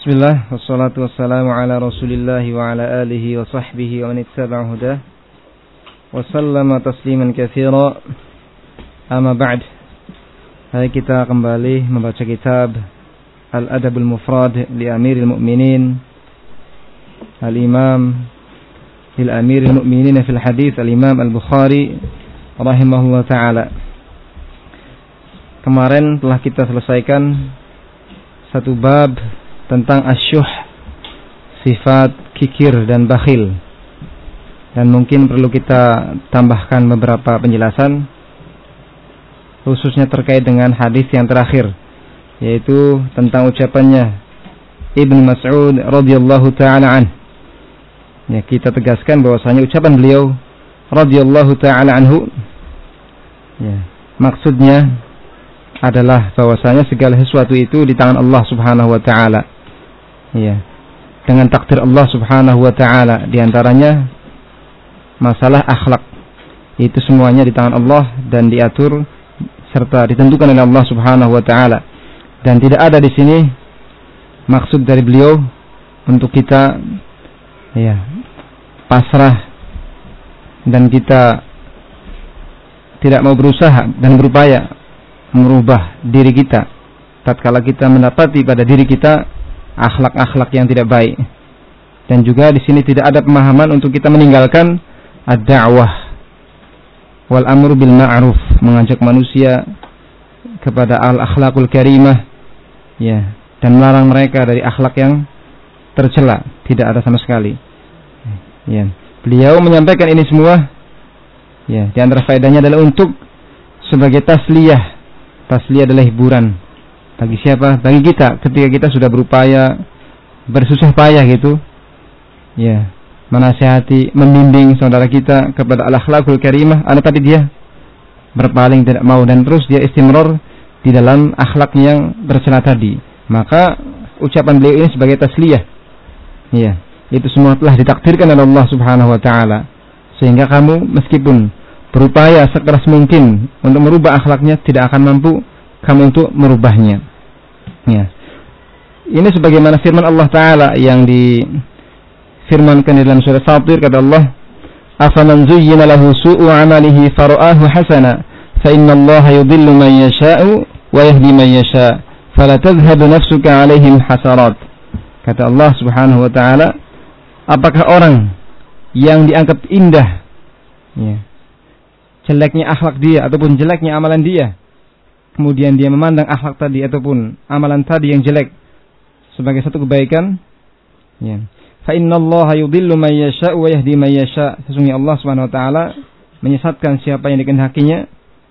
Bismillah, wassalatu wassalamu ala rasulillahi wa ala alihi wa sahbihi wa man ittaba'a hudah wa sallama tasliman katsira. Amma ba'd. Hari kita kembali membaca kitab Al-Adabul Mufrad li Amiril Mu'minin Al-Imam Amiril Mu'minin fil Hadits Al-Imam Al-Bukhari rahimahullah ta'ala. Kemarin telah kita selesaikan satu bab tentang asyuh, sifat kikir dan bakhil. Dan mungkin perlu kita tambahkan beberapa penjelasan, khususnya terkait dengan hadis yang terakhir, yaitu tentang ucapannya Ibnu Mas'ud radhiyallahu ta'ala an. Ya, kita tegaskan bahwasanya ucapan beliau radhiyallahu ta'ala anhu, ya, maksudnya adalah bahwasanya segala sesuatu itu di tangan Allah Subhanahu wa taala. Ya, dengan takdir Allah Subhanahu wa taala, di antaranya masalah akhlak. Itu semuanya di tangan Allah dan diatur serta ditentukan oleh Allah Subhanahu wa taala. Dan tidak ada di sini maksud dari beliau untuk kita pasrah dan kita tidak mau berusaha dan berupaya merubah diri kita tatkala kita mendapati pada diri kita akhlak-akhlak yang tidak baik. Dan juga di sini tidak ada pemahaman untuk kita meninggalkan ad-da'wah wal amru bil ma'ruf, mengajak manusia kepada al-akhlaqul karimah, ya, dan melarang mereka dari akhlak yang tercela. Tidak ada sama sekali. Ya, beliau menyampaikan ini semua, ya, di antara faedahnya adalah untuk sebagai tasliyah. Tasliyah adalah hiburan. Bagi siapa? Bagi kita ketika kita sudah berupaya, bersusah payah gitu, ya, menasihati, membimbing saudara kita kepada al-akhlaqul karimah, tapi dia berpaling, tidak mau, dan terus dia istimror di dalam akhlak yang tercela tadi. Maka ucapan beliau ini sebagai tasliyah. Ya, itu semua telah ditakdirkan oleh Allah Subhanahu wa taala. Sehingga kamu meskipun berupaya sekeras mungkin untuk merubah akhlaknya, tidak akan mampu kamu untuk merubahnya. Ya. Ini sebagaimana firman Allah Ta'ala yang difirmankan dalam surah Fatir, kata Allah, "Afaman zuyyina lahu su'u 'amalihi fara'ahu hasana, fa innallaha yudhillu man yasha'u wa yahdi man yasha', fala tadhhabu nafsuka 'alaihim hasarat." Kata Allah Subhanahu wa taala, apakah orang yang dianggap indah, ya, jeleknya akhlak dia ataupun jeleknya amalan dia, kemudian dia memandang akhlak tadi ataupun amalan tadi yang jelek sebagai satu kebaikan, ya, fa innallaha yudhillu man yasha'u wa yahdi man yasha', sesungguhnya Allah Subhanahu wa taala menyesatkan siapa yang dikehendakinya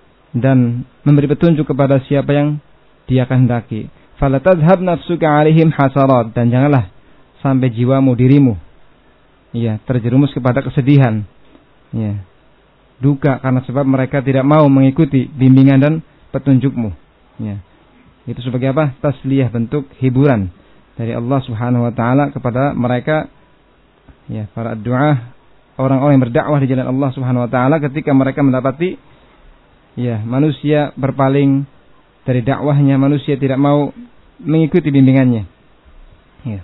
dan memberi petunjuk kepada siapa yang dia kehendaki. Fala tadhhab nafsuka 'alaihim hasarat, dan janganlah sampai jiwamu, dirimu, ya, terjerumus kepada kesedihan, ya, duka karena sebab mereka tidak mau mengikuti bimbingan dan petunjukmu. Ya. Itu sebagai apa? Tasliyah, bentuk hiburan dari Allah Subhanahu wa taala kepada mereka, ya, para du'a, orang-orang yang berdakwah di jalan Allah Subhanahu wa taala, ketika mereka mendapati, ya, manusia berpaling dari dakwahnya, manusia tidak mau mengikuti bimbingannya. Ya.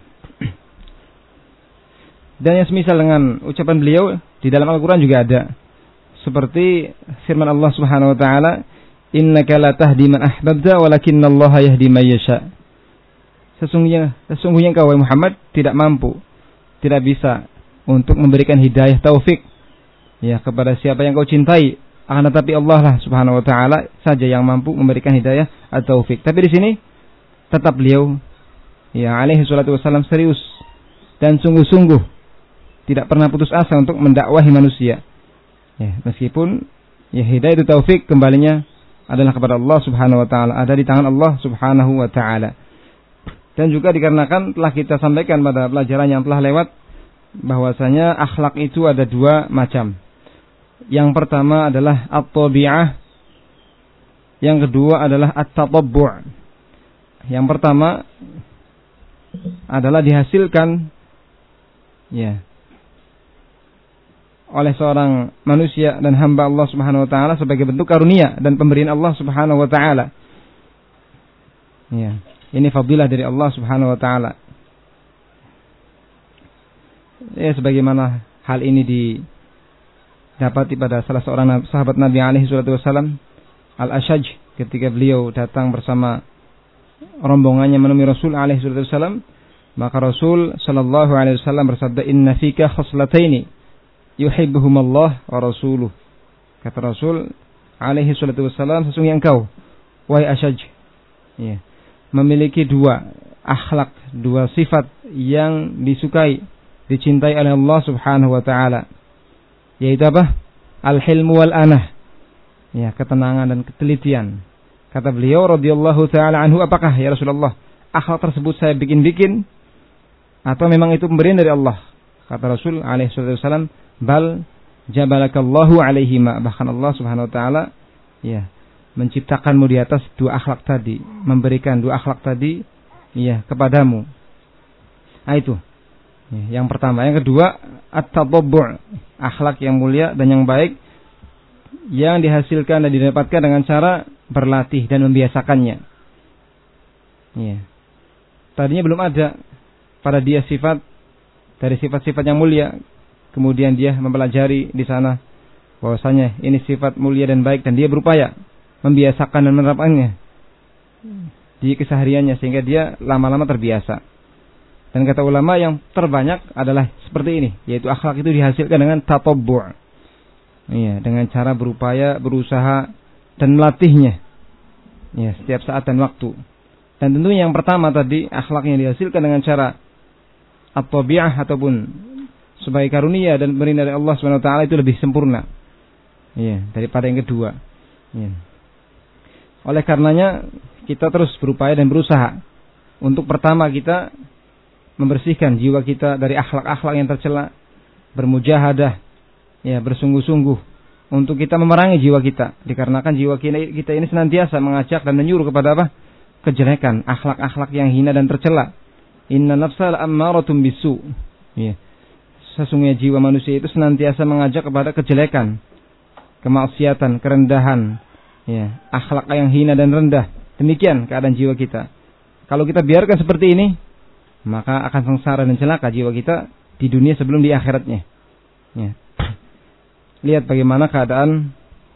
Dan yang semisal dengan ucapan beliau di dalam Al-Qur'an juga ada. Seperti firman Allah Subhanahu wa taala, "Innaka la tahdi man ahbabta walakinallaha yahdi man yasha." Sesungguhnya engkau wahai Muhammad tidak mampu, tidak bisa untuk memberikan hidayah taufik, ya, kepada siapa yang kau cintai, akan tetapi Allah lah Subhanahu wa taala saja yang mampu memberikan hidayah atau taufik. Tapi di sini tetap beliau, ya, alaihi salatu wasallam, serius dan sungguh-sungguh tidak pernah putus asa untuk mendakwahi manusia. Ya, meskipun, ya, hidayah itu taufik kembalinya adalah kepada Allah Subhanahu wa taala, ada di tangan Allah Subhanahu wa taala. Dan juga dikarenakan telah kita sampaikan pada pelajaran yang telah lewat bahwasanya akhlak itu ada dua macam. Yang pertama adalah at-tabi'ah, yang kedua adalah at-tatabbu'. Yang pertama adalah dihasilkan, ya, oleh seorang manusia dan hamba Allah Subhanahu wa taala sebagai bentuk karunia dan pemberian Allah Subhanahu wa taala. Ya, ini fadilah dari Allah Subhanahu wa taala. Ya, sebagaimana hal ini didapati pada salah seorang sahabat Nabi alaihi salatu wasallam, Al-Ashaj, ketika beliau datang bersama rombongannya menemui Rasul alaihi salatu wasallam, maka Rasul sallallahu alaihi wasallam bersabda, "Inna fika khaslataini yuhibbuhumallah wa rasuluh." Kata Rasul alaihi salatu wasallam, sesungguhnya engkau, wahai Ashaj, ya, memiliki dua akhlak, dua sifat yang disukai, dicintai oleh Allah Subhanahu wa taala. Yaitu apa? Al-hilmu wal anah. Ya, ketenangan dan ketelitian. Kata beliau radhiyallahu taala anhu, apakah ya Rasulullah akhlak tersebut saya bikin-bikin atau memang itu pemberian dari Allah? Kata Rasul alaihi wasallam, bal jabalakallahu alaihima, bahkan Allah Subhanahu wa taala ya menciptakanmu di atas dua akhlak tadi, memberikan dua akhlak tadi ya kepadamu. Nah, itu ya, yang pertama. Yang kedua, at-tatabbu', akhlak yang mulia dan yang baik yang dihasilkan dan didapatkan dengan cara berlatih dan membiasakannya. Ya. Tadinya belum ada pada dia sifat dari sifat-sifat yang mulia, kemudian dia mempelajari di sana bahwasanya ini sifat mulia dan baik, dan dia berupaya membiasakan dan menerapkannya di kesehariannya sehingga dia lama-lama terbiasa. Dan kata ulama yang terbanyak adalah seperti ini, yaitu akhlak itu dihasilkan dengan tatabbu'. Iya, dengan cara berupaya, berusaha dan melatihnya. Ya, setiap saat dan waktu. Dan tentunya yang pertama tadi, akhlaknya dihasilkan dengan cara at-tabi'ah ataupun sebagai karunia dan pemberian dari Allah Subhanahu wa taala, itu lebih sempurna. Iya, daripada yang kedua. Iya. Oleh karenanya kita terus berupaya dan berusaha untuk pertama kita membersihkan jiwa kita dari akhlak-akhlak yang tercela, bermujahadah, ya, bersungguh-sungguh untuk kita memerangi jiwa kita, dikarenakan jiwa kita ini senantiasa mengajak dan menyuruh kepada apa? Kejelekan, akhlak-akhlak yang hina dan tercela. Inna nafsal ammaratun bisu. Ya. Sesungguhnya jiwa manusia itu senantiasa mengajak kepada kejelekan, kemaksiatan, kerendahan, ya, akhlak yang hina dan rendah. Demikian keadaan jiwa kita. Kalau kita biarkan seperti ini, maka akan sengsara dan celaka jiwa kita di dunia sebelum di akhiratnya. Ya. Lihat bagaimana keadaan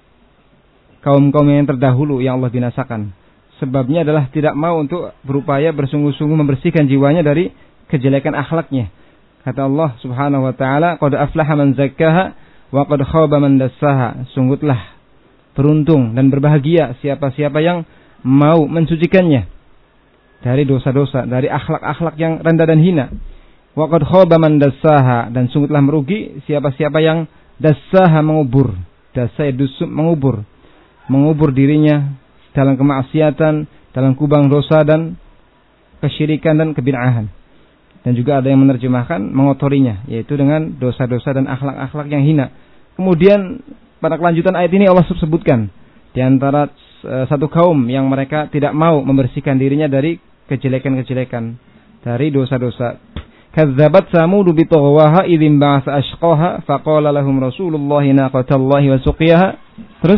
kaum-kaum yang terdahulu yang Allah binasakan. Sebabnya adalah tidak mau untuk berupaya bersungguh-sungguh membersihkan jiwanya dari kejelekan akhlaknya. Kata Allah Subhanahu wa taala, "Qad aflaha man zakkaha wa qad khaba man dassaha." Sungguhlah beruntung dan berbahagia siapa-siapa yang mau mensucikannya dari dosa-dosa, dari akhlak-akhlak yang rendah dan hina. Wa qad khaba man dassaha, dan sungguhlah merugi siapa-siapa yang dassaha, mengubur. Dasa dusuk, mengubur dirinya dalam kemaksiatan, dalam kubang dosa dan kesyirikan dan kebid'ahan. Dan juga ada yang menerjemahkan mengotorinya, yaitu dengan dosa-dosa dan akhlak-akhlak yang hina. Kemudian pada kelanjutan ayat ini Allah sebutkan di antara satu kaum yang mereka tidak mau membersihkan dirinya dari kejelekan-kejelekan, dari dosa-dosa. Kadzabat Samud bi taghwaha idzin ba'atsa ashqaha faqala lahum Rasulullah naqatallahi wa suqiyaha. Terus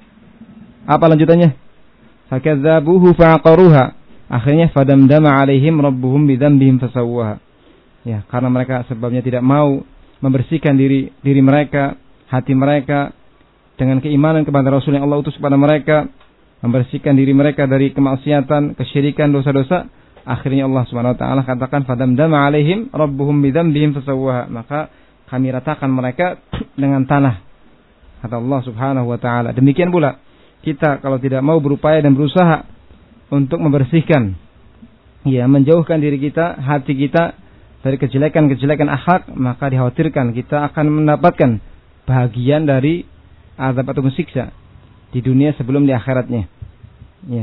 apa lanjutannya? Fakadzabuhu fa'aqaruha. Akhirnya fadamdama alaihim rabbuhum bidzambihim fasawwaha. Ya, karena mereka sebabnya tidak mau membersihkan diri mereka, hati mereka dengan keimanan kepada Rasul yang Allah utus kepada mereka, membersihkan diri mereka dari kemaksiatan, kesyirikan, dosa-dosa. Akhirnya Allah Subhanahu wa taala katakan fadamdama alaihim rabbuhum bidzambihim fasawwaha. Maka kami ratakan mereka dengan tanah. Kata Allah Subhanahu wa taala. Demikian pula kita kalau tidak mau berupaya dan berusaha untuk membersihkan, ya, menjauhkan diri kita, hati kita dari kejelekan-kejelekan akhlak, maka dikhawatirkan kita akan mendapatkan bahagian dari azab atau siksa di dunia sebelum di akhiratnya. Ya.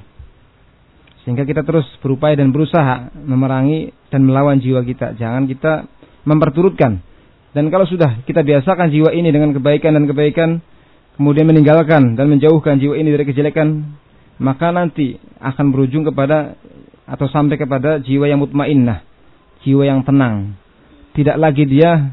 Sehingga kita terus berupaya dan berusaha memerangi dan melawan jiwa kita. Jangan kita memperturutkan. Dan kalau sudah kita biasakan jiwa ini dengan kebaikan dan kebaikan, kemudian meninggalkan dan menjauhkan jiwa ini dari kejelekan, maka nanti akan berujung kepada atau sampai kepada jiwa yang mutmainnah, jiwa yang tenang. Tidak lagi dia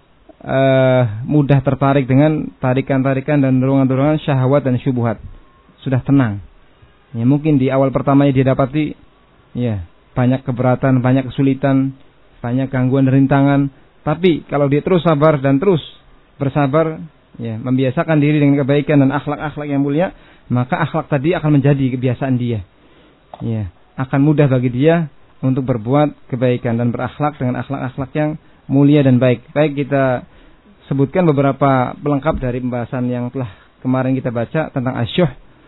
mudah tertarik dengan tarikan-tarikan dan dorongan-dorongan syahwat dan syubhat. Sudah tenang. Ya, mungkin di awal pertamanya dia dapati ya banyak keberatan, banyak kesulitan, banyak gangguan dan rintangan, Tapi kalau dia terus sabar dan terus bersabar, ya, membiasakan diri dengan kebaikan dan akhlak-akhlak yang mulia, maka akhlak tadi akan menjadi kebiasaan dia. Ya, akan mudah bagi dia untuk berbuat kebaikan dan berakhlak dengan akhlak-akhlak yang mulia dan baik. Baik, kita sebutkan beberapa pelengkap dari pembahasan yang telah kemarin kita baca tentang asyuh,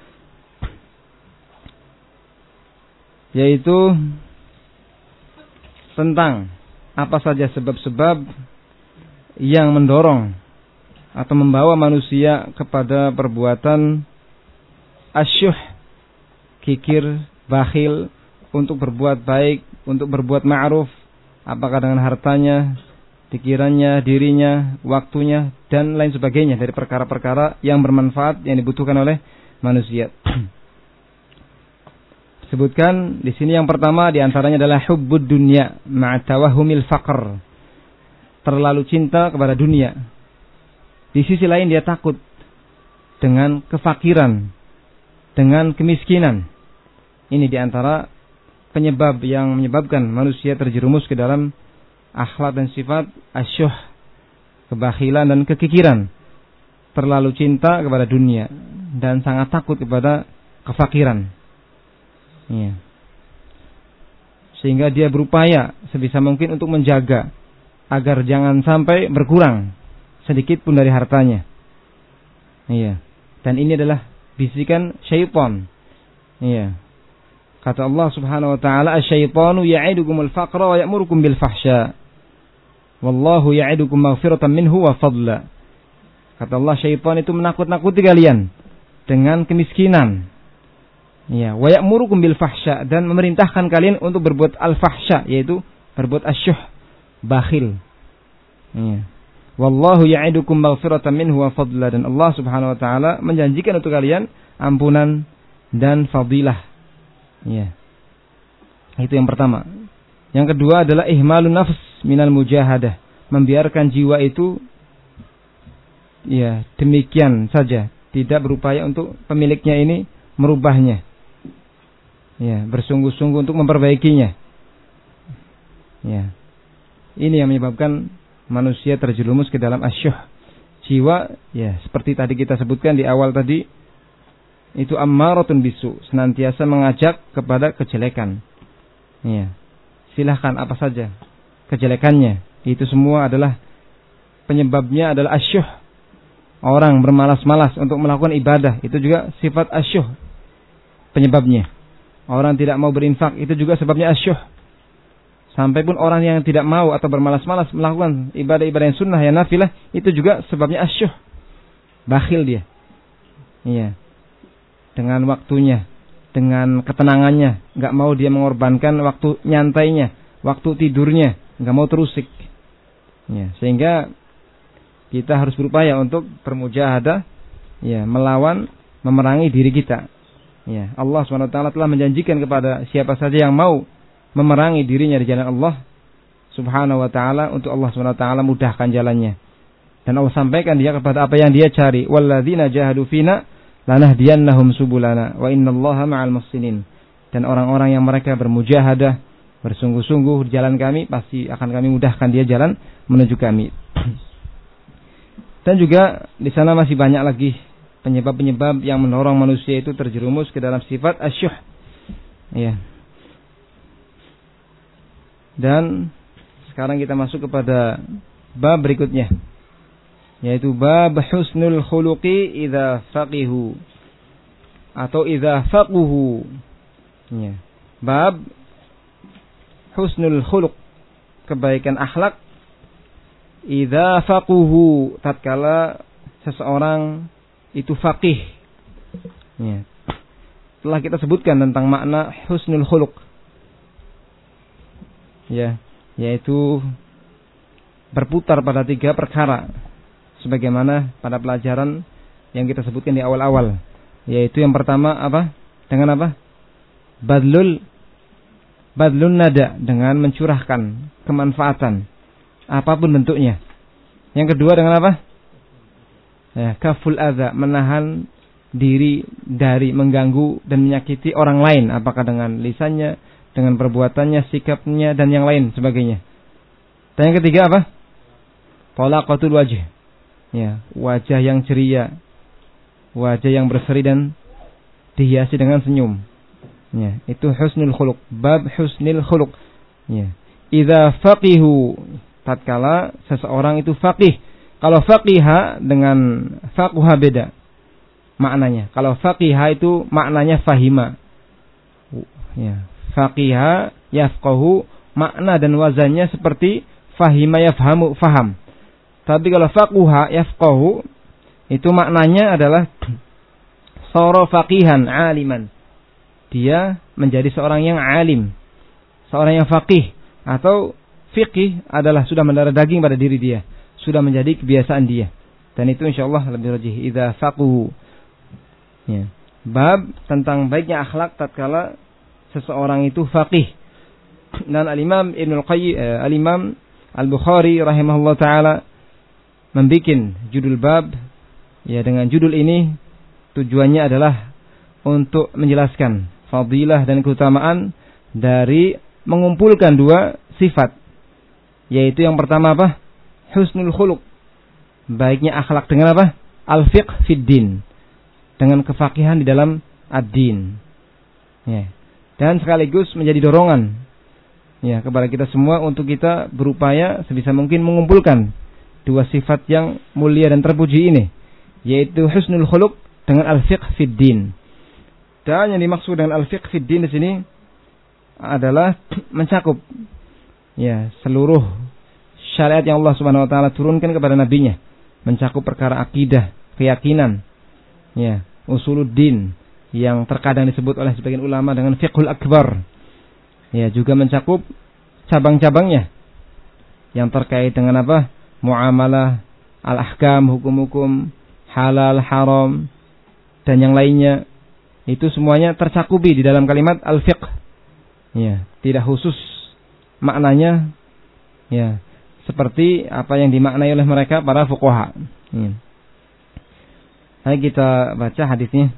yaitu tentang apa saja sebab-sebab yang mendorong atau membawa manusia kepada perbuatan asyuh, kikir, bakhil, untuk berbuat baik, untuk berbuat ma'ruf, apakah dengan hartanya, pikirannya, dirinya, waktunya, dan lain sebagainya dari perkara-perkara yang bermanfaat yang dibutuhkan oleh manusia. Sebutkan di sini yang pertama di antaranya adalah hubbud dunya ma'a tawahhumil faqr. Terlalu cinta kepada dunia. Di sisi lain dia takut dengan kefakiran, dengan kemiskinan. Ini di antara penyebab yang menyebabkan manusia terjerumus ke dalam akhlak dan sifat asyuh, kebakhilan dan kekikiran. Terlalu cinta kepada dunia dan sangat takut kepada kefakiran. Ya. Sehingga dia berupaya sebisa mungkin untuk menjaga agar jangan sampai berkurang sedikit pun dari hartanya. Iya. Dan ini adalah bisikan syaitan. Iya. Kata Allah Subhanahu wa taala, "Asy-syaitanu ya'idukumul faqra wa ya'murukum bil fahsya. Wallahu ya'idukum maghfiratan minhu wa fadla." Kata Allah, syaitan itu menakut-nakuti kalian dengan kemiskinan. Ya, wa ya'murukum bil fahsya, dan memerintahkan kalian untuk berbuat al-fahsya, yaitu berbuat asyuh, bakhil. Ya. Wallahu ya'idukum maghfiratan minhu wa fadla, dan Allah Subhanahu wa taala menjanjikan untuk kalian ampunan dan fadilah. Ya. Itu yang pertama. Yang kedua adalah ihmalun nafs minal mujahadah, membiarkan jiwa itu ya demikian saja, tidak berupaya untuk pemiliknya ini merubahnya. Ya, bersungguh-sungguh untuk memperbaikinya. Ya. Ini yang menyebabkan manusia terjerumus ke dalam asyuh. Jiwa, ya, seperti tadi kita sebutkan di awal tadi, itu ammaratun bisu, senantiasa mengajak kepada kejelekan. Ya. Silahkan apa saja kejelekannya, itu semua adalah penyebabnya adalah asyuh. Orang bermalas-malas untuk melakukan ibadah, itu juga sifat asyuh penyebabnya. Orang tidak mau berinfak, itu juga sebabnya asyuh. Sampai pun orang yang tidak mau atau bermalas-malas melakukan ibadah-ibadah yang sunnah, yang nafilah, itu juga sebabnya asyuh. Bakhil dia. Iya. Dengan waktunya, dengan ketenangannya, enggak mau dia mengorbankan waktu nyantainya, waktu tidurnya, enggak mau terusik. Ya, sehingga kita harus berupaya untuk bermujahadah, ya, melawan, memerangi diri kita. Ya, Allah SWT telah menjanjikan kepada siapa saja yang mau memerangi dirinya di jalan Allah Subhanahu wa taala, untuk Allah SWT mudahkan jalannya. Dan Allah sampaikan dia kepada apa yang dia cari. Walladzina jahadu fina lanahdiyannahum subulana wa innallaha ma'al muhsinin. Dan orang-orang yang mereka bermujahadah, bersungguh-sungguh di jalan kami, pasti akan kami mudahkan dia jalan menuju kami. Dan juga di sana masih banyak lagi penyebab-penyebab yang mendorong manusia itu terjerumus ke dalam sifat asyuh. Ya. Dan sekarang kita masuk kepada bab berikutnya, yaitu bab husnul khuluqi idza faqihu atau idza faquhu. Ya. Bab husnul khuluq, kebaikan akhlak, idza faquhu, tatkala seseorang itu faqih. Ya. Telah kita sebutkan tentang makna husnul khuluq. Ya, yaitu berputar pada 3 perkara, sebagaimana pada pelajaran yang kita sebutkan di awal-awal. Yaitu yang pertama apa? Dengan apa? Badlun nada, dengan mencurahkan kemanfaatan apapun bentuknya. Yang kedua dengan apa? Ya, kaful adza, menahan diri dari mengganggu dan menyakiti orang lain, apakah dengan lisannya, dengan perbuatannya, sikapnya, dan yang lain sebagainya. Dan yang ketiga apa? talaqatul wajh. Ya, wajah yang ceria, wajah yang berseri dan dihiasi dengan senyum. Ya, itu husnul khuluq, bab husnul khuluq. Ya. Idza faqihu, tatkala seseorang itu faqih. Kalau faqiha dengan faquha beda maknanya. Kalau faqiha itu maknanya fahima. Ya, faqiha yafqahu, makna dan wazannya seperti fahima yafhamu, faham. Tapi kalau faquha yafqahu itu maknanya adalah sara faqihan aliman. Dia menjadi seorang yang alim, seorang yang faqih, atau fiqih adalah sudah mendarah daging pada diri dia, sudah menjadi kebiasaan dia. Dan itu insyaallah lebih rajih idza faquhu. Ya. Bab tentang baiknya akhlak tatkala seseorang itu faqih. Dan Al-Imam Ibnu Qayyim, Al-Imam Al-Bukhari rahimahullah taala membikin judul bab ya dengan judul ini, tujuannya adalah untuk menjelaskan fadilah dan keutamaan dari mengumpulkan dua sifat, yaitu yang pertama apa? Husnul khuluq, baiknya akhlak dengan apa? Al-fiqh fid din, dengan kefakihan di dalam ad-din. Ya. Dan sekaligus menjadi dorongan ya kepada kita semua untuk kita berupaya sebisa mungkin mengumpulkan dua sifat yang mulia dan terpuji ini, yaitu husnul khuluq dengan al-fiqh fid din. Dan yang dimaksud dengan al-fiqh fid din di sini adalah mencakup ya seluruh syariat yang Allah Subhanahu wa taala turunkan kepada nabinya, mencakup perkara akidah, keyakinan, ya, usuluddin yang terkadang disebut oleh sebagian ulama dengan fiqhul akbar. Ya, juga mencakup cabang-cabangnya yang terkait dengan apa? Muamalah, al-ahkam, hukum-hukum, halal, haram, dan yang lainnya. Itu semuanya tercakupi di dalam kalimat al-fiqh. Ya, tidak khusus maknanya ya seperti apa yang dimaknai oleh mereka para fuqaha. Ya. Hai, kita baca hadisnya.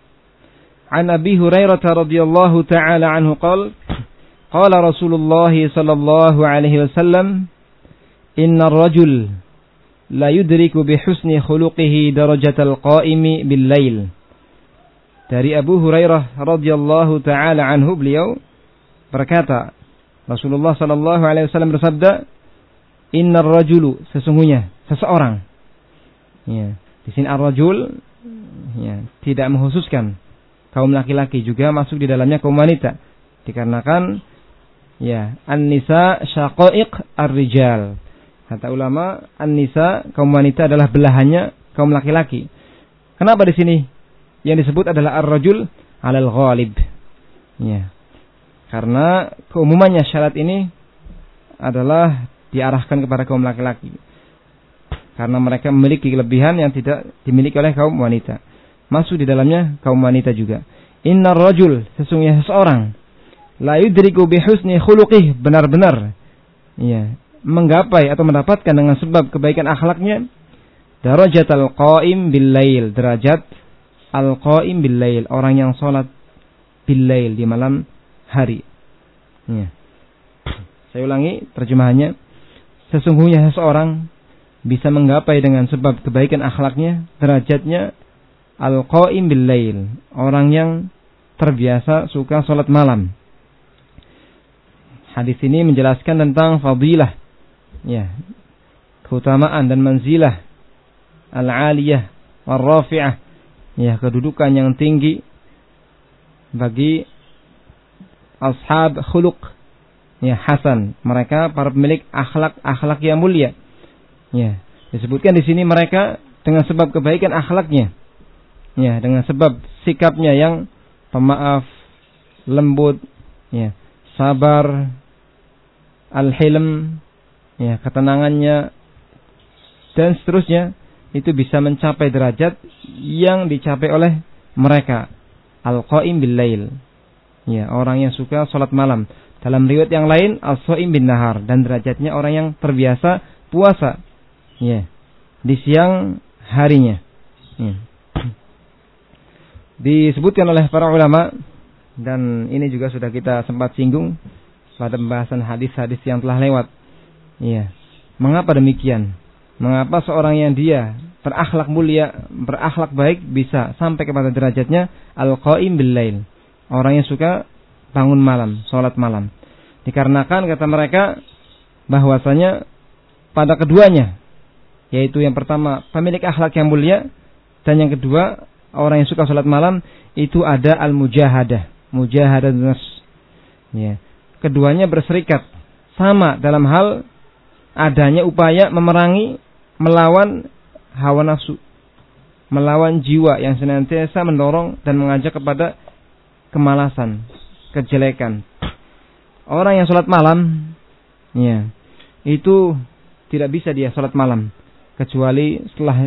An Abi Hurairah radhiyallahu taala anhu qala qala Rasulullah sallallahu alaihi wasallam innar rajul la yudriku bi husni khuluqihi darajatal qa'imi bil lail. Dari Abu Hurairah radhiyallahu taala anhu, beliau berkata, Rasulullah sallallahu alaihi wasallam bersabda, innar rajulu, sesungguhnya seseorang. Ya, di sini ar-rajul ya tidak mengkhususkan kaum laki-laki, juga masuk di dalamnya kaum wanita. Dikarenakan ya an-nisa syaqaiq ar-rijal. Kata ulama, an-nisa kaum wanita adalah belahannya kaum laki-laki. Kenapa di sini yang disebut adalah ar-rajul 'alal ghalib? Ya. Karena keumumannya syarat ini adalah diarahkan kepada kaum laki-laki. Karena mereka memiliki kelebihan yang tidak dimiliki oleh kaum wanita. Masuk di dalamnya kaum wanita juga. Innar rajul, sesungguhnya seseorang, la yudriku bi husni khuluqih, benar-benar ya menggapai atau mendapatkan dengan sebab kebaikan akhlaknya darajatal qaim bil lail, derajat al-qaim bil lail, orang yang salat bil lail, di malam hari. Ya. Saya ulangi terjemahannya. Sesungguhnya seseorang bisa menggapai dengan sebab kebaikan akhlaknya derajatnya al-qaim bil lail, orang yang terbiasa suka salat malam. Hadis ini menjelaskan tentang fadilah, ya, keutamaan dan manzilah al-aliyah wal-rafi'ah, ya, kedudukan yang tinggi bagi ashab khuluq ya hasan, mereka para pemilik akhlak yang mulia. Ya, disebutkan di sini mereka dengan sebab kebaikan akhlaknya. Ya, dengan sebab sikapnya yang pemaaf, lembut, ya, sabar, al-hilm, ya, ketenangannya dan seterusnya, itu bisa mencapai derajat yang dicapai oleh mereka al-qaim bil lail. Ya, orang yang suka salat malam. Dalam riwayat yang lain as-shaim bin nahar, dan derajatnya orang yang terbiasa puasa ya di siang harinya. Ya. Disebutkan oleh para ulama, dan ini juga sudah kita sempat singgung pada pembahasan hadis-hadis yang telah lewat. Ya. Mengapa demikian? Mengapa seorang yang dia berakhlak mulia, berakhlak baik bisa sampai kepada derajatnya al-qaim bil lail, orang yang suka bangun malam, salat malam. Dikarenakan kata mereka bahwasanya pada keduanya, yaitu yang pertama pemilik akhlak yang mulia, dan yang kedua orang yang suka salat malam, itu ada al-mujahadah, mujahadah nafs. Ya. Keduanya berserikat sama dalam hal adanya upaya memerangi, melawan hawa nafsu, melawan jiwa yang senantiasa mendorong dan mengajak kepada kemalasan, kejelekan. Orang yang salat malam, ya, itu tidak bisa dia salat malam kecuali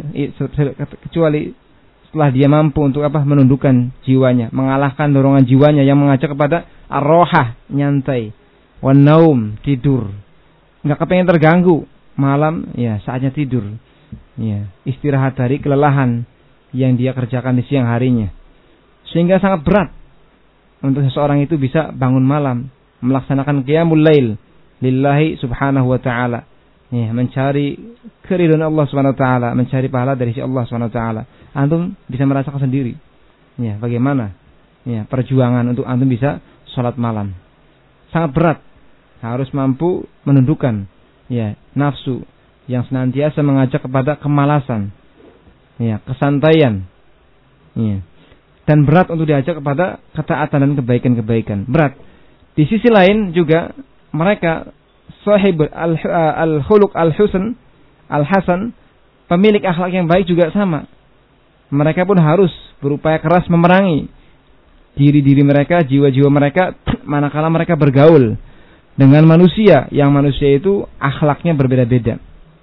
setelah dia mampu untuk menundukkan jiwanya, mengalahkan dorongan jiwanya yang mengajak kepada ar-rohah, nyantai, wan naum, tidur. Enggak kepengen terganggu malam, ya saatnya tidur. Ya, istirahat dari kelelahan yang dia kerjakan di siang harinya. Sehingga sangat berat untuk seseorang itu bisa bangun malam, melaksanakan qiyamul lail lillahi subhanahu wa ta'ala. Ya, mencari keridhaan Allah subhanahu wa ta'ala, mencari pahala dari si Allah subhanahu wa ta'ala. Antum bisa merasakan sendiri, ya, bagaimana ya perjuangan untuk antum bisa salat malam. Sangat berat. Harus mampu menundukkan ya nafsu yang senantiasa mengajak kepada kemalasan, ya, kesantaian, ya. Dan berat untuk diajak kepada ketaatan dan kebaikan-kebaikan. Berat. Di sisi lain juga mereka sahib al-khuluq al-husan, al-hasan, pemilik akhlak yang baik juga sama. Mereka pun harus berupaya keras memerangi diri-diri mereka, jiwa-jiwa mereka manakala mereka bergaul dengan manusia yang manusia itu akhlaknya berbeda-beda.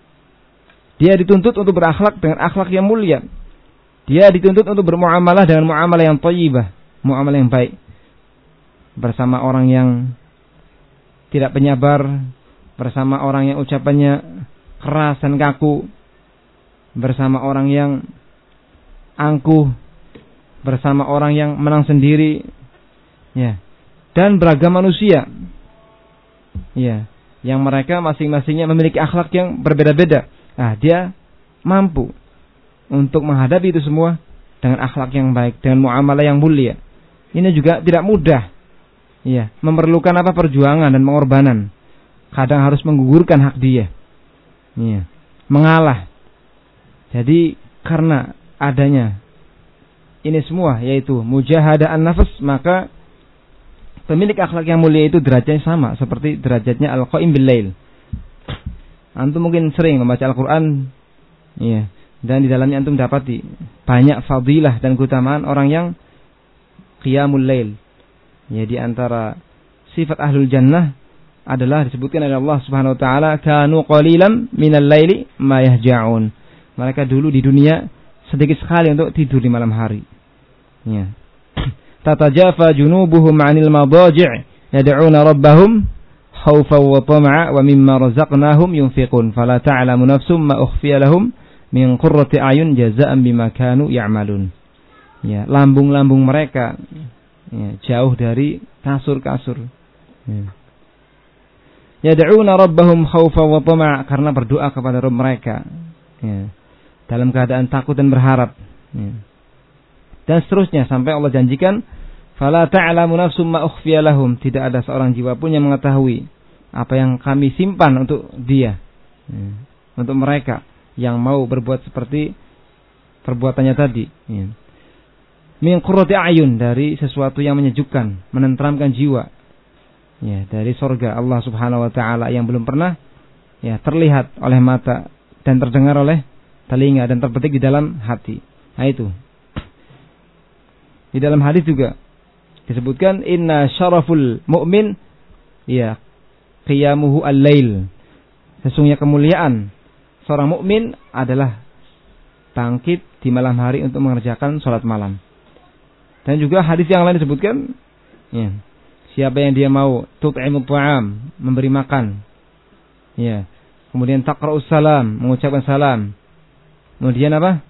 Dia dituntut untuk berakhlak dengan akhlak yang mulia. Dia dituntut untuk bermuamalah dengan muamalah yang thayyibah, muamalah yang baik. Bersama orang yang tidak penyabar, bersama orang yang ucapannya keras dan kaku, bersama orang yang angkuh, bersama orang yang menang sendiri, ya, dan beragam manusia, ya, yang mereka masing-masingnya memiliki akhlak yang berbeda-beda. Nah, dia mampu untuk menghadapi itu semua dengan akhlak yang baik, dengan muamalah yang mulia. Ini juga tidak mudah, ya, memerlukan perjuangan dan pengorbanan. Kadang harus menggugurkan hak dia, ya, mengalah. Jadi karena adanya ini semua, yaitu mujahadah an-nafs, maka pemilik akhlak yang mulia itu derajatnya sama seperti derajatnya al-qaim bil lail. Antum mungkin sering membaca Al-Quran, ya, dan di dalamnya antum dapati banyak fadilah dan keutamaan orang yang qiyamul lail. Ya, di antara sifat ahlul jannah adalah disebutkan oleh Allah Subhanahu wa taala, kanu qalilan minal laili ma yahja'un. Mereka dulu di dunia sedikit sekali untuk tidur di malam hari. Ya. Tatajafa junubuhum 'anil madaji' yad'una rabbahum khawfan wa tama'a wa mimma razaqnahum yunfiqun fala ta'lamu nafsum ma ukhfiya lahum min qurrati a'yun jazaa'an bima kanu ya'malun. Ya, lambung-lambung mereka, ya, jauh dari kasur-kasur. Ya. Yad'una rabbahum khawfan wa tama'a, karena berdoa kepada Rabb mereka, ya, dalam keadaan takut dan berharap, ya. Dan seterusnya sampai Allah janjikan fala ta'lamu nafsum ma ukhfiya lahum, tidak ada seorang jiwa pun yang mengetahui apa yang kami simpan untuk dia, ya, untuk mereka yang mau berbuat seperti perbuatannya tadi, ya. Min qurrati a'yun, dari sesuatu yang menyejukkan, menenteramkan jiwa, ya, dari surga Allah Subhanahu wa taala yang belum pernah, ya, terlihat oleh mata dan terdengar oleh telinga dan terpetik di dalam hati. Nah, itu. Di dalam hadis juga disebutkan inna syaraful mu'min, ya, qiyamuhu al-lail. Sesungguhnya kemuliaan seorang mukmin adalah bangkit di malam hari untuk mengerjakan salat malam. Dan juga hadis yang lain disebutkan, ya, siapa yang dia mau tut'imut ta'am, memberi makan, ya, kemudian taqra'us salam, mengucapkan salam, kemudian apa?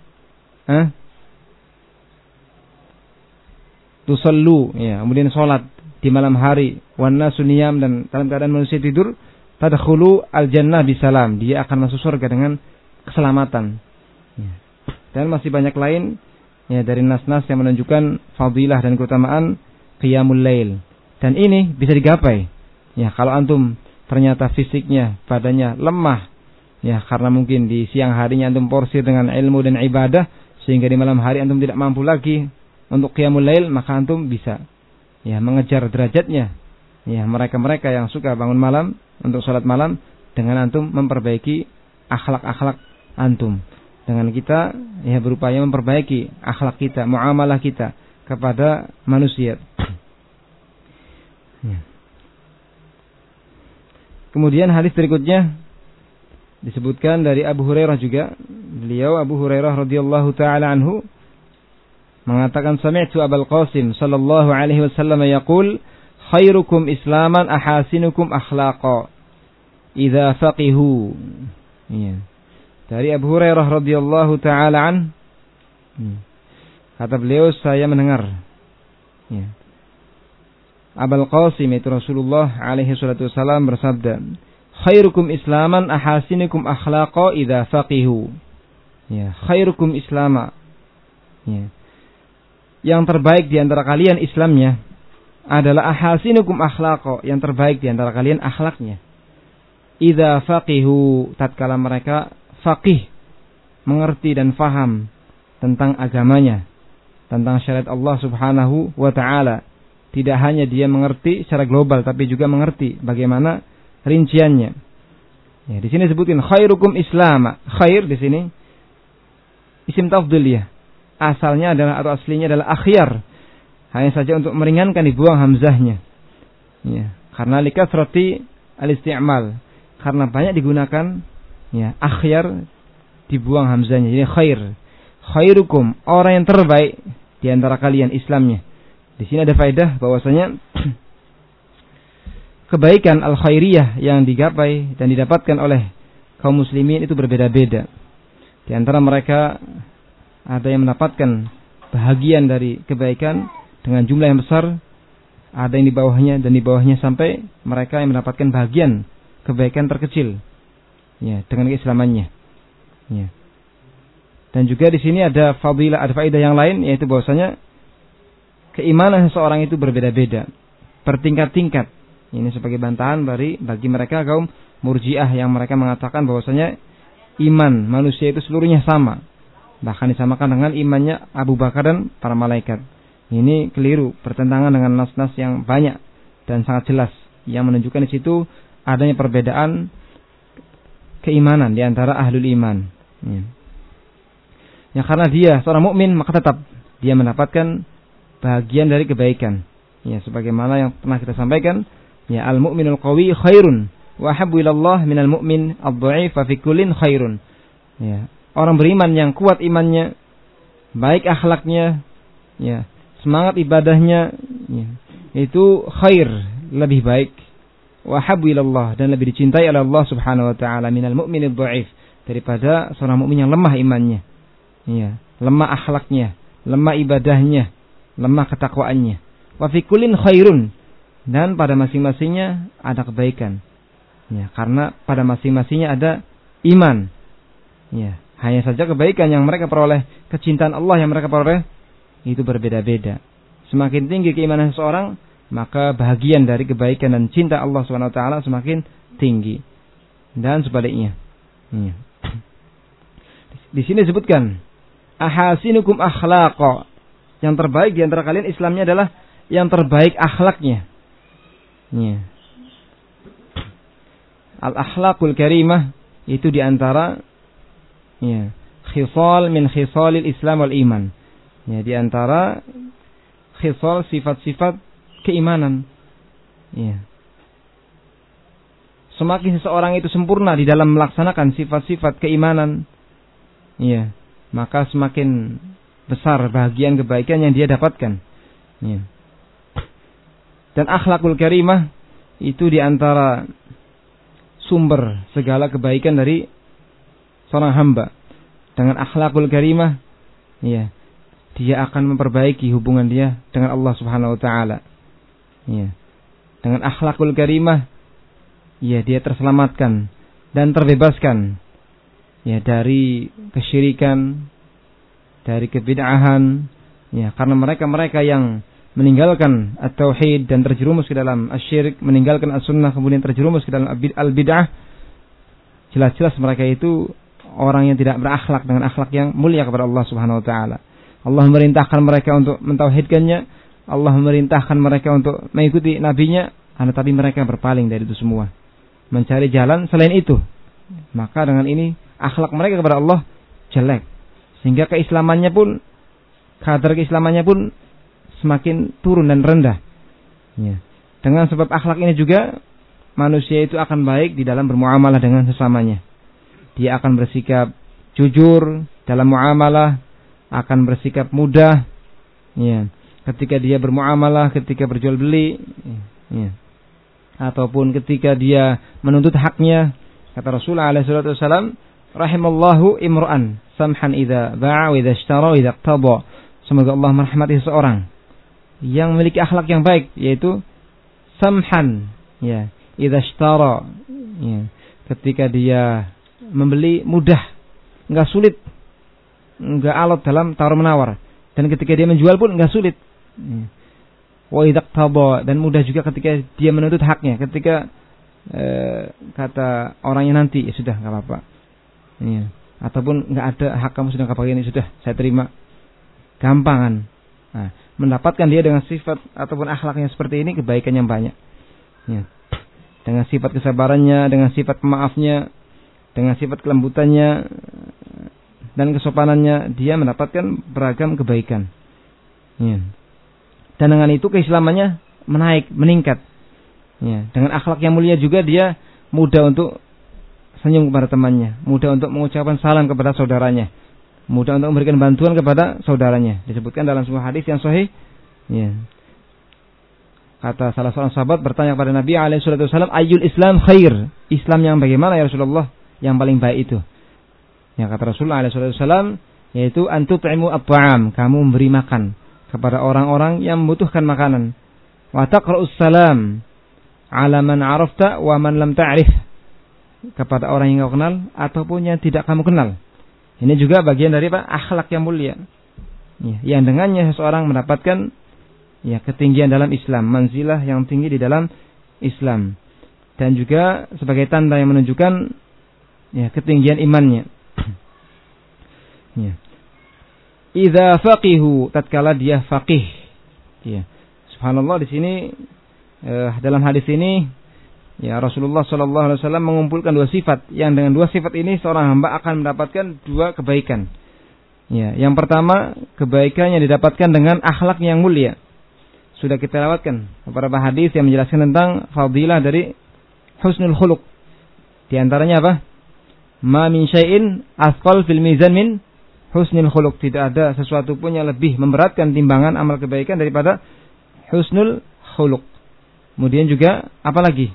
Tusallu, ya, kemudian sholat di malam hari, wan nasu niyam, dan dalam keadaan manusia tidur, tadkhulu al-jannah bisalam, dia akan masuk surga dengan keselamatan. Ya. Dan masih banyak lain ya dari nas-nas yang menunjukkan fadilah dan keutamaan qiyamul lail. Dan ini bisa digapai. Ya, kalau antum ternyata fisiknya, badannya lemah, ya karena mungkin di siang harinya antum porsir dengan ilmu dan ibadah, sehingga di malam hari antum tidak mampu lagi untuk qiyamul lail, maka antum bisa ya mengejar derajatnya. Ya, mereka-mereka yang suka bangun malam untuk salat malam dengan antum memperbaiki akhlak-akhlak antum. Dengan kita ya berupaya memperbaiki akhlak kita, muamalah kita kepada manusia. Ya. Kemudian hadis berikutnya disebutkan dari Abu Hurairah juga. Beliau Abu Hurairah radhiyallahu taala anhu mengatakan sami'tu Abul Qasim sallallahu alaihi wasallam yaqul khairukum islaman ahasinukum akhlaqa idza faqihu. Ya. Dari Abu Hurairah radhiyallahu taala an kata beliau saya mendengar ya. Abul Qasim itu Rasulullah alaihi salatu wasallam bersabda khairukum islaman ahasinukum akhlaqa idza faqihu. Ya, khairukum islama. Ya. Yang terbaik di antara kalian Islamnya adalah ahasinukum akhlaqa, yang terbaik di antara kalian akhlaknya. Idza faqihu, tatkala mereka faqih, mengerti dan faham tentang agamanya, tentang syariat Allah Subhanahu wa taala. Tidak hanya dia mengerti secara global, tapi juga mengerti bagaimana rinciannya. Ya, di sini sebutin khairukum islama. Khair di sini isim tafdhil ya. Asalnya adalah atau aslinya adalah akhyar. Hanya saja untuk meringankan dibuang hamzahnya. Ya, karena likasrati al-isti'mal. Karena banyak digunakan ya, akhyar dibuang hamzahnya. Jadi khair. Khairukum, orang yang terbaik di antara kalian Islamnya. Di sini ada faedah bahwasanya kebaikan al-khairiyah yang digapai dan didapatkan oleh kaum muslimin itu berbeda-beda. Di antara mereka ada yang mendapatkan bahagian dari kebaikan dengan jumlah yang besar, ada yang di bawahnya dan di bawahnya sampai mereka yang mendapatkan bahagian kebaikan terkecil, ya dengan keislamannya. Ya. Dan juga di sini ada fadilah, ada faedah yang lain yaitu bahwasanya keimanan seseorang itu berbeda-beda, bertingkat-tingkat. Ini sebagai bantahan bagi mereka kaum Murji'ah yang mereka mengatakan bahwasanya iman manusia itu seluruhnya sama. Bahkan disamakan dengan imannya Abu Bakar dan para malaikat. Ini keliru, bertentangan dengan nas-nas yang banyak dan sangat jelas yang menunjukkan di situ adanya perbedaan keimanan di antara ahlul iman. Ya, karena dia seorang mukmin maka tetap dia mendapatkan bagian dari kebaikan. Ya, sebagaimana yang pernah kita sampaikan, ya al-mu'minul qawi khairun wa habbu ilallah minal mu'min ad-dha'if fa fi kullin khairun. Ya, orang beriman yang kuat imannya, baik akhlaknya, ya, semangat ibadahnya, ya, itu khair, lebih baik. Wa habbu ilallah, dan lebih dicintai oleh Allah Subhanahu wa taala minal mu'min ad-dha'if, daripada seorang mukmin yang lemah imannya. Ya, lemah akhlaknya, lemah ibadahnya, lemah ketakwaannya. Wa fi kullin khairun, dan pada masing-masingnya ada kebaikan. Ya, karena pada masing-masingnya ada iman. Ya, hanya saja kebaikan yang mereka peroleh, kecintaan Allah yang mereka peroleh itu berbeda-beda. Semakin tinggi keimanan seseorang, maka bahagian dari kebaikan dan cinta Allah Subhanahu wa taala semakin tinggi. Dan sebaliknya. Ya. Di sini disebutkan ahasinukum akhlaqa. Yang terbaik di antara kalian Islamnya adalah yang terbaik akhlaknya. Ya. Al-akhlaqul karimah itu di antara ya, khisal min khisalil Islam wal iman. Ya, di antara khisal sifat-sifat keimanan. Ya. Semakin seseorang itu sempurna di dalam melaksanakan sifat-sifat keimanan, ya, maka semakin besar bahagian kebaikan yang dia dapatkan. Ya. Dan akhlakul karimah itu di antara sumber segala kebaikan dari seorang hamba. Dengan akhlakul karimah, ya, dia akan memperbaiki hubungan dia dengan Allah Subhanahu wa taala. Ya. Dengan akhlakul karimah, ya, dia terselamatkan dan terbebaskan ya dari kesyirikan, dari kebid'ahan, ya karena mereka yang meninggalkan at-tauhid dan terjerumus ke dalam asyirik, meninggalkan as-sunnah kemudian terjerumus ke dalam al-bid'ah, jelas-jelas mereka itu orang yang tidak berakhlak dengan akhlak yang mulia kepada Allah Subhanahu wa taala. Allah memerintahkan mereka untuk mentauhidkannya, Allah memerintahkan mereka untuk mengikuti nabinya, tapi mereka berpaling dari itu semua, mencari jalan selain itu. Maka dengan ini akhlak mereka kepada Allah jelek, sehingga keislamannya pun, kadar keislamannya pun semakin turun dan rendah. Ya. Dengan sebab akhlak ini juga manusia itu akan baik di dalam bermuamalah dengan sesamanya. Dia akan bersikap jujur dalam muamalah, akan bersikap mudah, ya, ketika dia bermuamalah, ketika berjual beli, ya, ataupun ketika dia menuntut haknya. Kata Rasulullah SAW, rahimallahu imra'an samhan idza ba'a wa idza ishtara wa idza iqtada. Semoga Allah merahmati seseorang yang memiliki akhlak yang baik, yaitu samhan, ya, idza ishtara, ya, ketika dia membeli mudah, enggak sulit, enggak alot dalam tawar-menawar, dan ketika dia menjual pun enggak sulit. Wa idza iqtada, dan mudah juga ketika dia menuntut haknya, ketika kata orangnya nanti, ya sudah enggak apa-apa. Ya. Ataupun enggak ada hak kamu sudah enggak pakai ini, sudah saya terima. Gampangan. Nah, mendapatkan dia dengan sifat ataupun akhlaknya seperti ini, kebaikan yang banyak. Ya. Dengan sifat kesabarannya, dengan sifat pemaafnya, dengan sifat kelembutannya dan kesopanannya, dia mendapatkan beragam kebaikan. Ya. Dan dengan itu keislamannya menaik, meningkat. Ya. Dengan akhlak yang mulia juga dia mudah untuk senyum kepada temannya, mudah untuk mengucapkan salam kepada saudaranya, mudah untuk memberikan bantuan kepada saudaranya. Disebutkan dalam sebuah hadis yang sahih, ya. Kata salah seorang sahabat bertanya kepada Nabi SAW, ayyul Islam khair? Islam yang bagaimana ya Rasulullah? Yang paling baik itu. Ya, kata Rasulullah SAW, yaitu antut'imu at-ta'am, kamu memberi makan kepada orang-orang yang membutuhkan makanan. Wa taqra'us salam ala man 'arafta wa man lam ta'rif, kepada orang yang kau kenal ataupun yang tidak kamu kenal. Ini juga bagian dari akhlak yang mulia. Ya, yang dengannya seseorang mendapatkan, ya, ketinggian dalam Islam, manzilah yang tinggi di dalam Islam, dan juga sebagai tanda yang menunjukkan, ya, ketinggian imannya. Ya. Idza faqihu, tatkala dia faqih. Ya. Subhanallah, di sini dalam hadis ini, ya, Rasulullah SAW mengumpulkan dua sifat, yang dengan dua sifat ini seorang hamba akan mendapatkan dua kebaikan. Ya, yang pertama, kebaikan yang didapatkan dengan akhlak yang mulia. Sudah kita lewatkan beberapa hadis yang menjelaskan tentang fadilah dari husnul khuluq. Di antaranya apa? Ma min syai'in asqal fil mizan min husnul khuluq. Tidak ada sesuatu pun yang lebih memberatkan timbangan amal kebaikan daripada husnul khuluq. Kemudian juga apa lagi?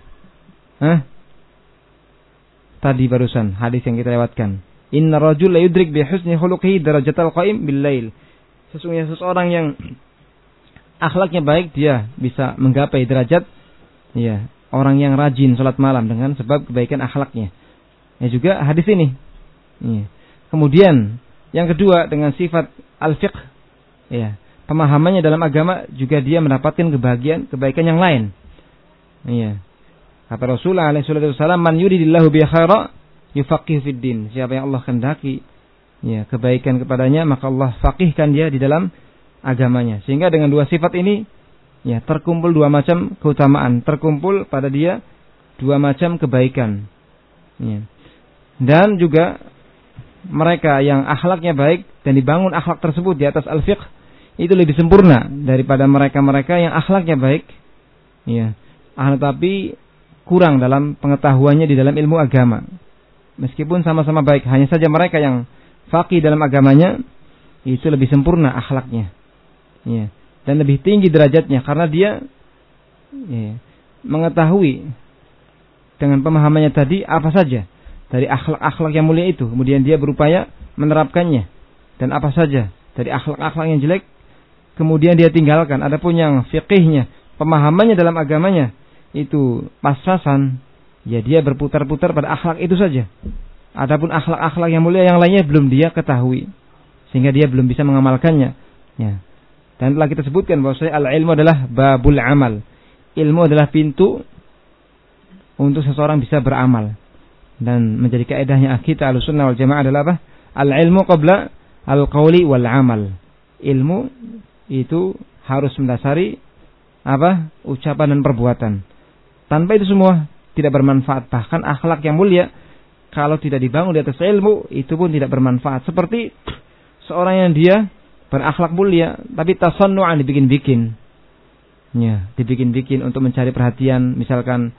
Tadi barusan hadis yang kita lewatkan. Inna rajul la yudrik bi husni khuluqihi darajatal qaim bil lail. Sesungguhnya seseorang yang akhlaknya baik, dia bisa menggapai derajat, ya, orang yang rajin salat malam dengan sebab kebaikan akhlaknya. Ya, juga hadis ini. Ya. Kemudian yang kedua, dengan sifat al-fiqh, ya, pemahamannya dalam agama, juga dia mendapatkan kebaikan yang lain. Ya. Kata Rasulullah SAW, man yuridillahu bi khaira yufaqihu fid din. Siapa yang Allah kehendaki, ya, kebaikan kepadanya, maka Allah faqihkan dia di dalam agamanya. Sehingga dengan dua sifat ini, ya, terkumpul dua macam keutamaan, terkumpul pada dia dua macam kebaikan. Ya. Dan juga mereka yang akhlaknya baik dan dibangun akhlak tersebut di atas al-fiqh, itu lebih sempurna daripada mereka-mereka yang akhlaknya baik, ya, tetapi kurang dalam pengetahuannya di dalam ilmu agama. Meskipun sama-sama baik, hanya saja mereka yang faqih dalam agamanya itu lebih sempurna akhlaknya, ya, dan lebih tinggi derajatnya karena dia, ya, mengetahui dengan pemahamannya tadi apa saja dari akhlak-akhlak yang mulia itu, kemudian dia berupaya menerapkannya, dan apa saja dari akhlak-akhlak yang jelek kemudian dia tinggalkan. Adapun yang fiqihnya, pemahamannya dalam agamanya itu pas-pasan, ya, dia berputar-putar pada akhlak itu saja. Adapun akhlak-akhlak yang mulia yang lainnya belum dia ketahui, sehingga dia belum bisa mengamalkannya. Ya. Dan telah kita sebutkan bahwa al-ilmu adalah babul amal. Ilmu adalah pintu untuk seseorang bisa beramal. Dan menjadi kaedahnya kita Ahlussunnah wal Jamaah adalah apa? Al-ilmu qabla al-qawli wal amal. Ilmu itu harus mendasari apa? Ucapan dan perbuatan. Tanpa itu semua tidak bermanfaat. Bahkan akhlak yang mulia kalau tidak dibangun di atas ilmu itu pun tidak bermanfaat. Seperti seorang yang dia berakhlak mulia tapi tasannu'an, dibikin-bikin. Ya, dibikin-bikin untuk mencari perhatian, misalkan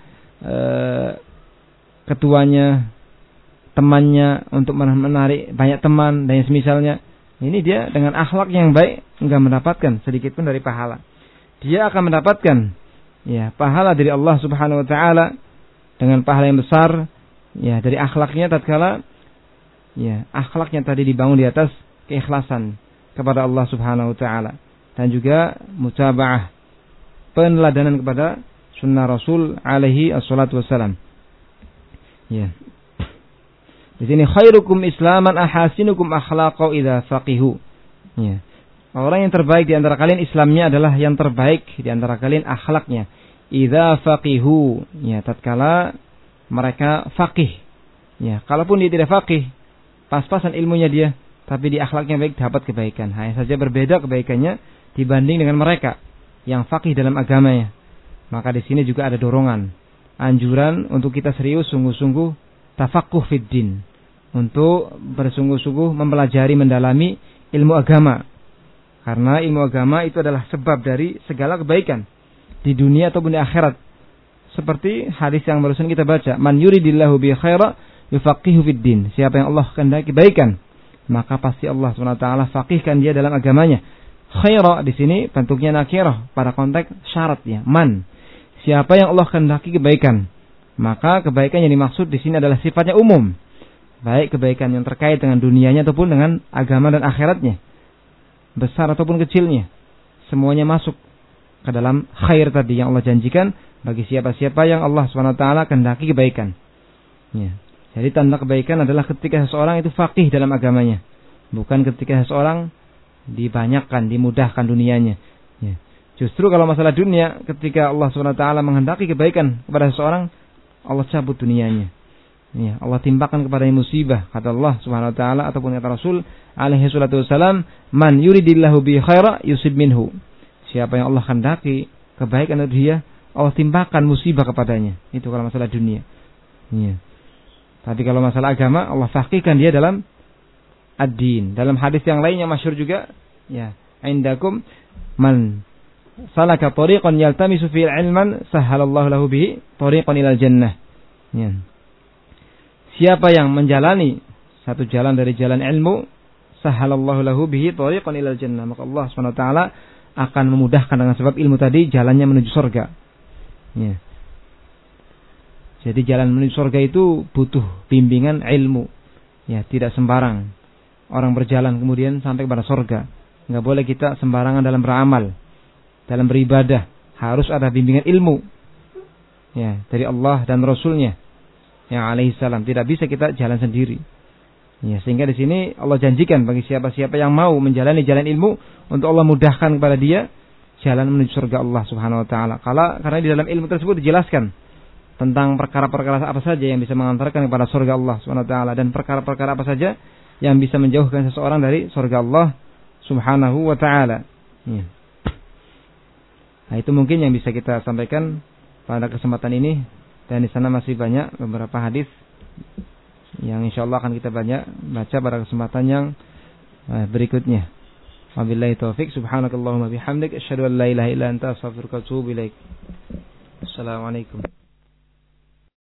ketuanya, temannya untuk menarik banyak teman dan yang semisalnya. Ini dia dengan akhlak yang baik enggak mendapatkan sedikit pun dari pahala. Dia akan mendapatkan ya pahala dari Allah Subhanahu wa taala dengan pahala yang besar ya dari akhlaknya tatkala ya akhlaknya tadi dibangun di atas keikhlasan kepada Allah Subhanahu wa taala dan juga mutaba'ah, peneladanan kepada sunnah Rasul alaihi assalatu wassalam. Ya. Di sini khairukum islaman ahasinukum akhlaqau idza faqihu. Ya. Orang yang terbaik di antara kalian Islamnya adalah yang terbaik di antara kalian akhlaknya. Idza faqihu. Ya, tatkala mereka faqih. Ya, kalaupun dia tidak faqih, pas-pasan ilmunya dia, tapi di akhlaknya baik, dapat kebaikan. Hanya saja berbeda kebaikannya dibanding dengan mereka yang faqih dalam agamanya. Maka di sini juga ada dorongan, anjuran untuk kita serius sungguh-sungguh tafaqquh fid din, untuk bersungguh-sungguh mempelajari, mendalami ilmu agama. Karena ilmu agama itu adalah sebab dari segala kebaikan di dunia ataupun di akhirat. Seperti hadis yang barusan kita baca, man yuridillahu bi khaira yufaqihu fid din. Siapa yang Allah kehendaki kebaikan, maka pasti Allah SWT faqihkan dia dalam agamanya. Khaira di sini bentuknya nakirah pada konteks syaratnya. Man, siapa yang Allah kehendaki kebaikan, maka kebaikan yang dimaksud di sini adalah sifatnya umum, baik kebaikan yang terkait dengan dunianya ataupun dengan agama dan akhiratnya, besar ataupun kecilnya, semuanya masuk ke dalam khair tadi yang Allah janjikan bagi siapa-siapa yang Allah SWT kehendaki kebaikan. Ya. Jadi tanda kebaikan adalah ketika seseorang itu faqih dalam agamanya, bukan ketika seseorang dibanyakkan, dimudahkan dunianya. Ya. Justru kalau masalah dunia, ketika Allah SWT menghendaki kebaikan kepada seseorang, Allah cabut dunianya. Ya, Allah timpakan kepadanya musibah, kata Allah SWT ataupun kata Rasul alaihi salatu wassalam, man yuridillahu bi khaira yusib minhu. Siapa yang Allah kehendaki kebaikan untuk dia, Allah timpakan musibah kepadanya. Itu kalau masalah dunia. Ya. Tapi kalau masalah agama, Allah faqihkan dia dalam ad-din. Dalam hadis yang lain yang masyhur juga, ya, indakum man salaka tariqan yaltamisu fihi ilman sahhalallahu lahu bihi tariqan ilal jannah. Ya. Siapa yang menjalani satu jalan dari jalan ilmu, sahhalallahu lahu bihi tariqan ilal jannah, maka Allah SWT akan memudahkan dengan sebab ilmu tadi jalannya menuju surga. Ya. Jadi jalan menuju surga itu butuh bimbingan ilmu. Ya, tidak sembarang orang berjalan kemudian sampai kepada surga. Enggak boleh kita sembarangan dalam beramal, dalam beribadah. Harus ada bimbingan ilmu. Ya, dari Allah dan Rasulnya yang alaihi salam. Tidak bisa kita jalan sendiri. Ya, sehingga di sini Allah janjikan bagi siapa-siapa yang mau menjalani jalan ilmu, untuk Allah mudahkan kepada dia jalan menuju surga Allah Subhanahu wa taala. Karena di dalam ilmu tersebut dijelaskan tentang perkara-perkara apa saja yang bisa mengantarkan kepada surga Allah Subhanahu wa taala, dan perkara-perkara apa saja yang bisa menjauhkan seseorang dari surga Allah Subhanahu wa taala. Ya. Nah, itu mungkin yang bisa kita sampaikan pada kesempatan ini, dan di sana masih banyak beberapa hadis yang insyaallah akan kita baca pada kesempatan yang berikutnya. Wabillahi taufik. Subhanakallahumma bihamdik asyhadu an la ilaha illa anta astaghfiruka wa atubu ilaik. Assalamualaikum.